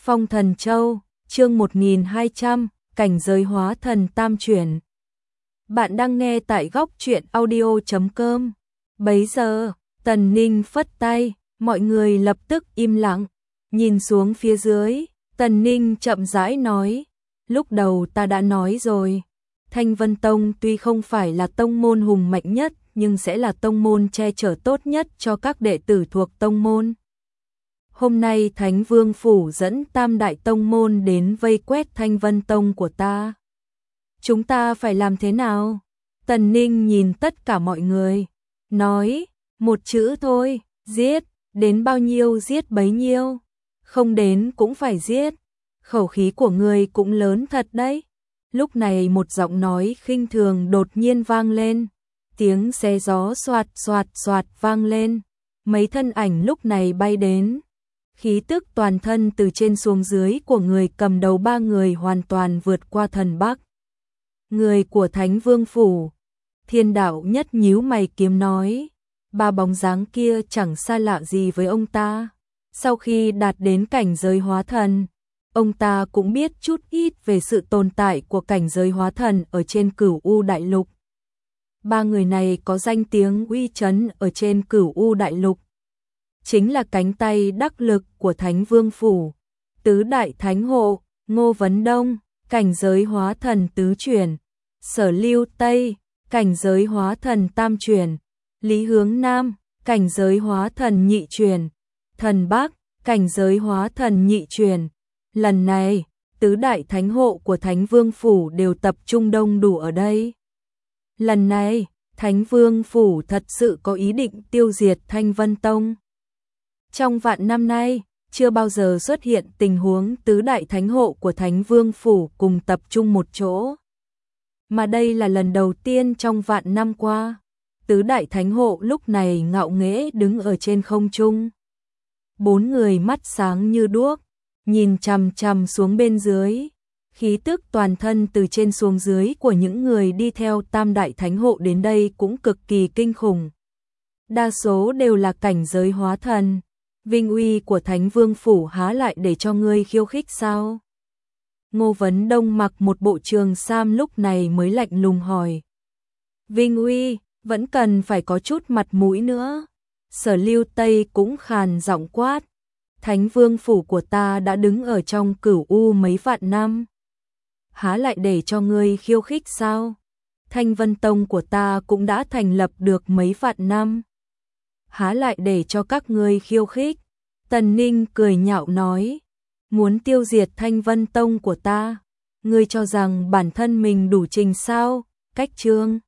Phong Thần Châu, chương 1200, cảnh giới hóa thần tam chuyển. Bạn đang nghe tại góc truyện audio.com. Bấy giờ, Tần Ninh phất tay, mọi người lập tức im lặng, nhìn xuống phía dưới, Tần Ninh chậm rãi nói, lúc đầu ta đã nói rồi, Thanh Vân Tông tuy không phải là tông môn hùng mạnh nhất, nhưng sẽ là tông môn che chở tốt nhất cho các đệ tử thuộc tông môn. Hôm nay Thánh Vương Phủ dẫn Tam Đại Tông Môn đến vây quét Thanh Vân Tông của ta. Chúng ta phải làm thế nào? Tần Ninh nhìn tất cả mọi người, nói, một chữ thôi, giết, đến bao nhiêu giết bấy nhiêu, không đến cũng phải giết, khẩu khí của người cũng lớn thật đấy. Lúc này một giọng nói khinh thường đột nhiên vang lên, tiếng xe gió xoạt xoạt xoạt vang lên, mấy thân ảnh lúc này bay đến. Khí tức toàn thân từ trên xuống dưới của người cầm đầu ba người hoàn toàn vượt qua thần Bắc. Người của Thánh Vương Phủ, Thiên Đạo Nhất nhíu mày kiếm nói, ba bóng dáng kia chẳng xa lạ gì với ông ta. Sau khi đạt đến cảnh giới hóa thần, ông ta cũng biết chút ít về sự tồn tại của cảnh giới hóa thần ở trên Cửu U Đại Lục. Ba người này có danh tiếng uy chấn ở trên Cửu U Đại Lục. Chính là cánh tay đắc lực của Thánh Vương Phủ, Tứ Đại Thánh Hộ, Ngô Vấn Đông, cảnh giới hóa thần tứ chuyển, Sở Lưu Tây, cảnh giới hóa thần tam chuyển, Lý Hướng Nam, cảnh giới hóa thần nhị chuyển, Thần Bắc, cảnh giới hóa thần nhị chuyển. Lần này, Tứ Đại Thánh Hộ của Thánh Vương Phủ đều tập trung đông đủ ở đây. Lần này, Thánh Vương Phủ thật sự có ý định tiêu diệt Thanh Vân Tông. Trong vạn năm nay, chưa bao giờ xuất hiện tình huống Tứ Đại Thánh Hộ của Thánh Vương Phủ cùng tập trung một chỗ. Mà đây là lần đầu tiên trong vạn năm qua, Tứ Đại Thánh Hộ lúc này ngạo nghễ đứng ở trên không trung. Bốn người mắt sáng như đuốc, nhìn chằm chằm xuống bên dưới, khí tức toàn thân từ trên xuống dưới của những người đi theo Tam Đại Thánh Hộ đến đây cũng cực kỳ kinh khủng. Đa số đều là cảnh giới hóa thần. Vinh uy của Thánh Vương Phủ há lại để cho ngươi khiêu khích sao? Ngô Vấn Đông mặc một bộ trường sam lúc này mới lạnh lùng hỏi. Vinh uy, vẫn cần phải có chút mặt mũi nữa. Sở Lưu Tây cũng khàn giọng quát. Thánh Vương Phủ của ta đã đứng ở trong Cửu U mấy vạn năm. Há lại để cho ngươi khiêu khích sao? Thanh Vân Tông của ta cũng đã thành lập được mấy vạn năm. Há lại để cho các ngươi khiêu khích. Tần Ninh cười nhạo nói, muốn tiêu diệt Thanh Vân Tông của ta, ngươi cho rằng bản thân mình đủ trình sao? Cách chương